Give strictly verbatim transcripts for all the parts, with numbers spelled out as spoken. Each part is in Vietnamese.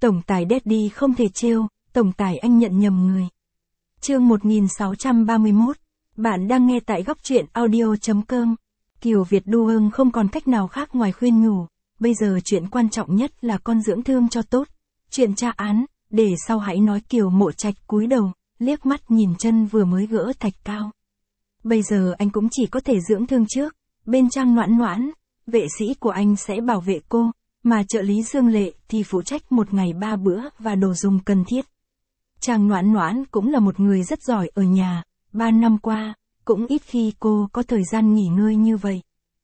Tổng tài Daddy không thể trêu, tổng tài anh nhận nhầm người. Chương một nghìn sáu trăm ba mươi mốt. Bạn đang nghe tại góc truyện audio chấm com. Kiều Việt Đu Ưng không còn cách nào khác ngoài khuyên nhủ, bây giờ chuyện quan trọng nhất là con dưỡng thương cho tốt. Chuyện tra án, để sau hãy nói. Kiều Mộ Trạch cúi đầu, liếc mắt nhìn chân vừa mới gỡ thạch cao. Bây giờ anh cũng chỉ có thể dưỡng thương trước, bên Trang Noãn Noãn, vệ sĩ của anh sẽ bảo vệ cô, mà trợ lý Dương Lệ thì phụ trách một ngày ba bữa và đồ dùng cần thiết. Trang Noãn Noãn cũng là một người rất giỏi ở nhà, ba năm qua, cũng ít khi cô có thời gian nghỉ ngơi như vậy.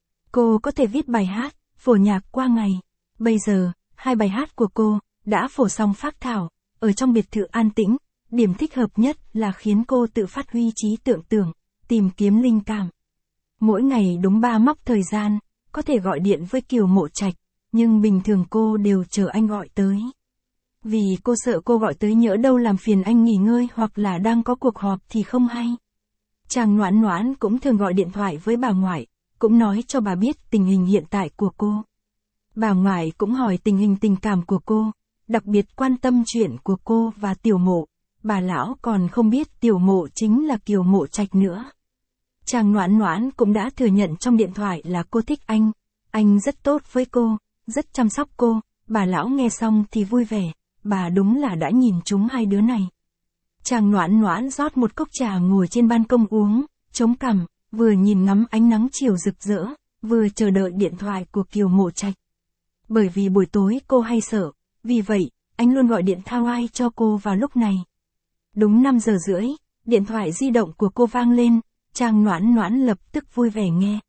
Cô có thể viết bài hát, phổ nhạc qua ngày. Bây giờ, hai bài hát của cô đã phổ xong phác thảo, ở trong biệt thự an tĩnh. Điểm thích hợp nhất là khiến cô tự phát huy trí tưởng tượng, tìm kiếm linh cảm. Mỗi ngày đúng ba mốc thời gian, có thể gọi điện với Kiều Mộ Trạch, nhưng bình thường cô đều chờ anh gọi tới. Vì cô sợ cô gọi tới nhỡ đâu làm phiền anh nghỉ ngơi hoặc là đang có cuộc họp thì không hay. Trang Noãn Noãn cũng thường gọi điện thoại với bà ngoại, cũng nói cho bà biết tình hình hiện tại của cô. Bà ngoại cũng hỏi tình hình tình cảm của cô, đặc biệt quan tâm chuyện của cô và Tiểu Mộ. Bà lão còn không biết Tiểu Mộ chính là Kiều Mộ Trạch nữa. Trang Noãn Noãn cũng đã thừa nhận trong điện thoại là cô thích anh. Anh rất tốt với cô, rất chăm sóc cô. Bà lão nghe xong thì vui vẻ, bà đúng là đã nhìn trúng hai đứa này. Trang Noãn Noãn rót một cốc trà ngồi trên ban công uống, chống cằm, vừa nhìn ngắm ánh nắng chiều rực rỡ, vừa chờ đợi điện thoại của Kiều Mộ Trạch. Bởi vì buổi tối cô hay sợ, vì vậy, anh luôn gọi điện thao ai cho cô vào lúc này. Đúng năm giờ rưỡi, điện thoại di động của cô vang lên, Trang Noãn Noãn lập tức vui vẻ nghe.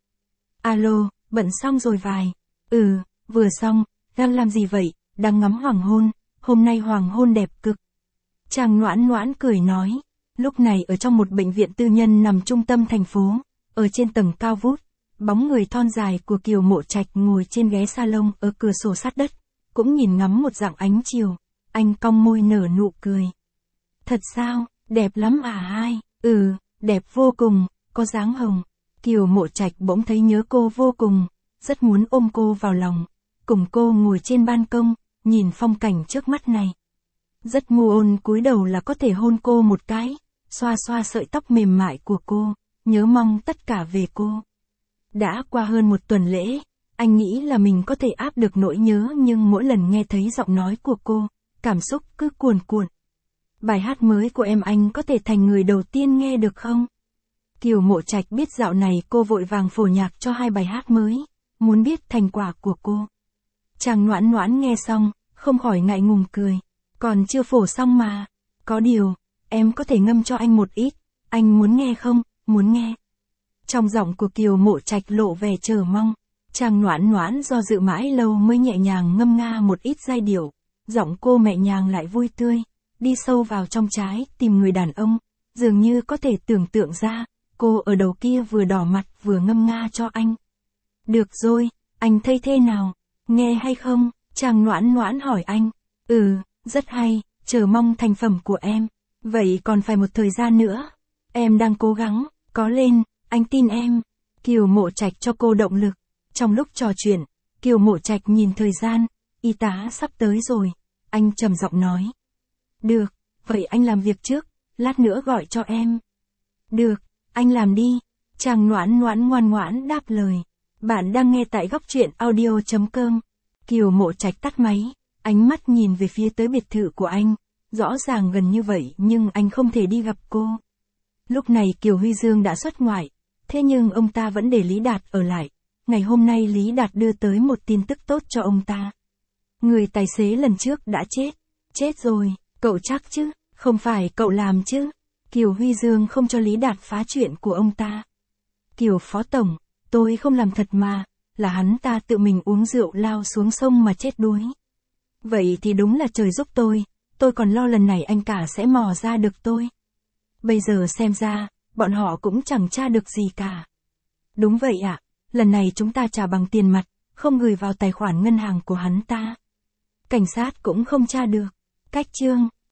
Alo, bận xong rồi vài. Ừ, vừa xong, đang làm gì vậy? Đang ngắm hoàng hôn, hôm nay hoàng hôn đẹp cực. Trang Noãn Noãn cười nói, lúc này ở trong một bệnh viện tư nhân nằm trung tâm thành phố, ở trên tầng cao vút, bóng người thon dài của Kiều Mộ Trạch ngồi trên ghế salon ở cửa sổ sát đất, cũng nhìn ngắm một dạng ánh chiều, anh cong môi nở nụ cười. Thật sao, đẹp lắm à hai? Ừ, đẹp vô cùng, có dáng hồng. Kiều Mộ Trạch bỗng thấy nhớ cô vô cùng, rất muốn ôm cô vào lòng, cùng cô ngồi trên ban công, nhìn phong cảnh trước mắt này. Rất ngu ôn cúi đầu là có thể hôn cô một cái, xoa xoa sợi tóc mềm mại của cô, nhớ mong tất cả về cô. Đã qua hơn một tuần lễ, anh nghĩ là mình có thể áp được nỗi nhớ, nhưng mỗi lần nghe thấy giọng nói của cô, cảm xúc cứ cuồn cuộn. Bài hát mới của em anh có thể thành người đầu tiên nghe được không? Kiều Mộ Trạch biết dạo này cô vội vàng phổ nhạc cho hai bài hát mới, muốn biết thành quả của cô. Trang Noãn Noãn nghe xong, không khỏi ngại ngùng cười. Còn chưa phổ xong mà. Có điều, em có thể ngâm cho anh một ít, anh muốn nghe không? Muốn nghe. Trong giọng của Kiều Mộ Trạch lộ vẻ chờ mong. Trang Noãn Noãn do dự mãi lâu mới nhẹ nhàng ngâm nga một ít giai điệu. Giọng cô mẹ nhàng lại vui tươi, đi sâu vào trong trái tim người đàn ông, dường như có thể tưởng tượng ra, cô ở đầu kia vừa đỏ mặt vừa ngâm nga cho anh. Được rồi, anh thấy thế nào? Nghe hay không? Trang Noãn Noãn hỏi anh. Ừ, rất hay, chờ mong thành phẩm của em. Vậy còn phải một thời gian nữa. Em đang cố gắng, có lên, anh tin em. Kiều Mộ Trạch cho cô động lực. Trong lúc trò chuyện, Kiều Mộ Trạch nhìn thời gian, y tá sắp tới rồi. Anh trầm giọng nói. Được, vậy anh làm việc trước, lát nữa gọi cho em. Được, anh làm đi. Trang Noãn Noãn ngoan ngoãn đáp lời. Bạn đang nghe tại góc truyện audio chấm com. Kiều Mộ Trạch tắt máy, ánh mắt nhìn về phía tới biệt thự của anh. Rõ ràng gần như vậy nhưng anh không thể đi gặp cô. Lúc này Kiều Huy Dương đã xuất ngoại, thế nhưng ông ta vẫn để Lý Đạt ở lại. Ngày hôm nay Lý Đạt đưa tới một tin tức tốt cho ông ta. Người tài xế lần trước đã chết. Chết rồi, cậu chắc chứ, không phải cậu làm chứ. Kiều Huy Dương không cho Lý Đạt phá chuyện của ông ta. Kiều Phó Tổng, tôi không làm thật mà, là hắn ta tự mình uống rượu lao xuống sông mà chết đuối. Vậy thì đúng là trời giúp tôi, tôi còn lo lần này anh cả sẽ mò ra được tôi. Bây giờ xem ra, bọn họ cũng chẳng tra được gì cả. Đúng vậy ạ, lần này chúng ta trả bằng tiền mặt, không gửi vào tài khoản ngân hàng của hắn ta. Cảnh sát cũng không tra được. Cách chương